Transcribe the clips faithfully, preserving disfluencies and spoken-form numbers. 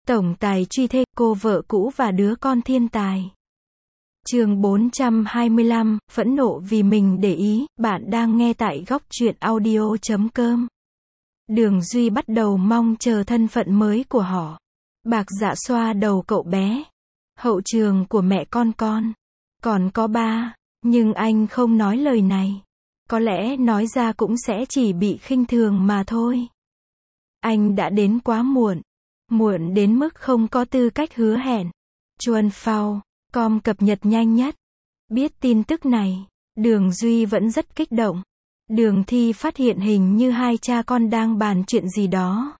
Tổng tài truy thê, cô vợ cũ và đứa con thiên tài. Chương bốn trăm hai mươi lăm, phẫn nộ vì mình để ý, bạn đang nghe tại góc truyện audio chấm com. Đường Duy bắt đầu mong chờ thân phận mới của họ. Bạc Dạ xoa đầu cậu bé. Hậu trường của mẹ con con. Còn có ba, nhưng anh không nói lời này. Có lẽ nói ra cũng sẽ chỉ bị khinh thường mà thôi. Anh đã đến quá muộn. Muộn đến mức không có tư cách hứa hẹn. Chuan Phao com cập nhật nhanh nhất. Biết tin tức này, Đường Duy vẫn rất kích động. Đường Thi phát hiện hình như hai cha con đang bàn chuyện gì đó.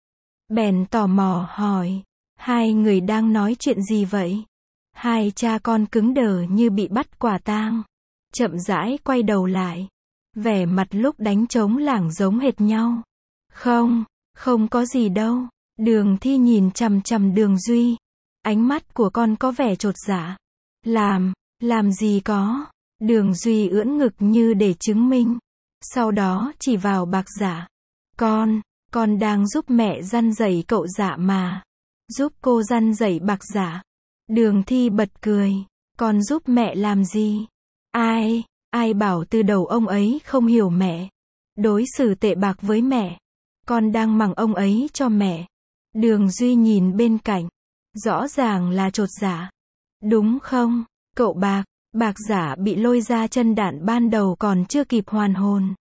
Bèn tò mò hỏi, hai người đang nói chuyện gì vậy? Hai cha con cứng đờ như bị bắt quả tang. Chậm rãi quay đầu lại. Vẻ mặt lúc đánh trống lảng giống hệt nhau. Không, không có gì đâu. Đường Thi nhìn chằm chằm Đường Duy. Ánh mắt của con có vẻ chột dạ. Làm, làm gì có. Đường Duy ưỡn ngực như để chứng minh. Sau đó chỉ vào Bạc Dạ. Con, con đang giúp mẹ răn rẩy cậu Dạ mà. Giúp cô răn rẩy Bạc Dạ. Đường Thi bật cười. Con giúp mẹ làm gì? Ai, ai bảo từ đầu ông ấy không hiểu mẹ. Đối xử tệ bạc với mẹ. Con đang mắng ông ấy cho mẹ. Đường Duy nhìn bên cạnh. Rõ ràng là chột dạ. Đúng không, cậu Bạc? Bạc Dạ bị lôi ra chân đạn ban đầu còn chưa kịp hoàn hồn.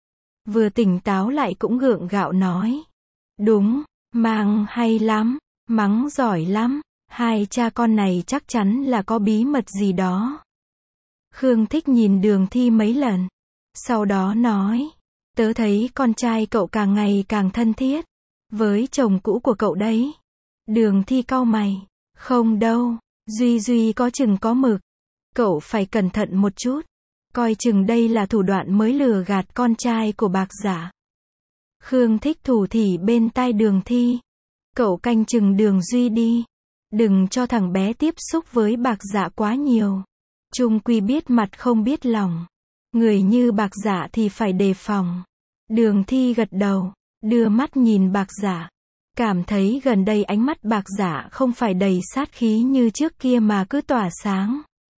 Vừa tỉnh táo lại cũng gượng gạo nói. Đúng, mang hay lắm, mắng giỏi lắm. Hai cha con này chắc chắn là có bí mật gì đó. Khương Thích nhìn Đường Thi mấy lần. Sau đó nói. Tớ thấy con trai cậu càng ngày càng thân thiết. Với chồng cũ của cậu đấy. Đường Thi cau mày. Không đâu, Duy Duy có chừng có mực. Cậu phải cẩn thận một chút. Coi chừng đây là thủ đoạn mới lừa gạt con trai của Bạc Dạ. Khương Thích thủ thỉ bên tai Đường Thi. Cậu canh chừng Đường Duy đi. Đừng cho thằng bé tiếp xúc với Bạc Dạ quá nhiều. Chung quy biết mặt không biết lòng. Người như Bạc Dạ thì phải đề phòng. Đường Thi gật đầu, đưa mắt nhìn Bạc Dạ. Cảm thấy gần đây ánh mắt Bạc Dạ không phải đầy sát khí như trước kia mà cứ tỏa sáng.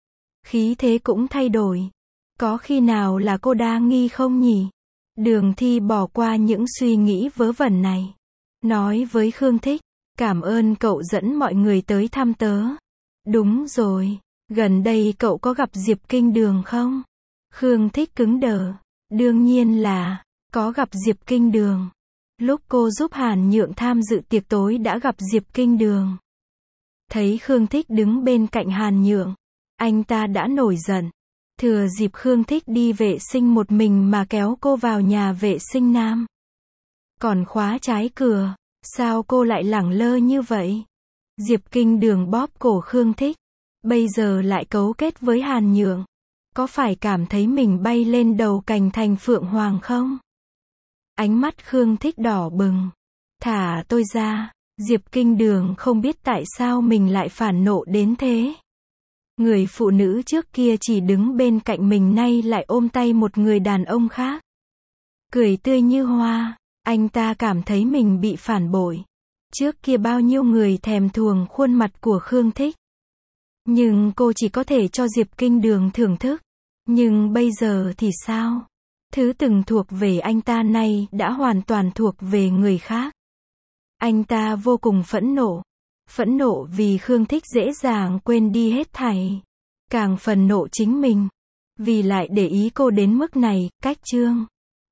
Khí thế cũng thay đổi. Có khi nào là cô đa nghi không nhỉ? Đường Thi bỏ qua những suy nghĩ vớ vẩn này. Nói với Khương Thích. Cảm ơn cậu dẫn mọi người tới thăm tớ. Đúng rồi. Gần đây cậu có gặp Diệp Kinh Đường không? Khương Thích cứng đờ. Đương nhiên là có gặp Diệp Kinh Đường. Lúc cô giúp Hàn Nhượng tham dự tiệc tối đã gặp Diệp Kinh Đường. Thấy Khương Thích đứng bên cạnh Hàn Nhượng. Anh ta đã nổi giận. Thừa dịp Khương Thích đi vệ sinh một mình mà kéo cô vào nhà vệ sinh nam. Còn khóa trái cửa. Sao cô lại lẳng lơ như vậy? Diệp Kinh Đường bóp cổ Khương Thích. Bây giờ lại cấu kết với Hàn Nhượng. Có phải cảm thấy mình bay lên đầu cành thành phượng hoàng không? Ánh mắt Khương Thích đỏ bừng. Thả tôi ra. Diệp Kinh Đường không biết tại sao mình lại phản nộ đến thế. Người phụ nữ trước kia chỉ đứng bên cạnh mình nay lại ôm tay một người đàn ông khác. Cười tươi như hoa. Anh ta cảm thấy mình bị phản bội. Trước kia bao nhiêu người thèm thuồng khuôn mặt của Khương Thích. Nhưng cô chỉ có thể cho Diệp Kinh Đường thưởng thức. Nhưng bây giờ thì sao? Thứ từng thuộc về anh ta nay đã hoàn toàn thuộc về người khác. Anh ta vô cùng phẫn nộ. Phẫn nộ vì Khương Thích dễ dàng quên đi hết thảy. Càng phẫn nộ chính mình. Vì lại để ý cô đến mức này, cách chương.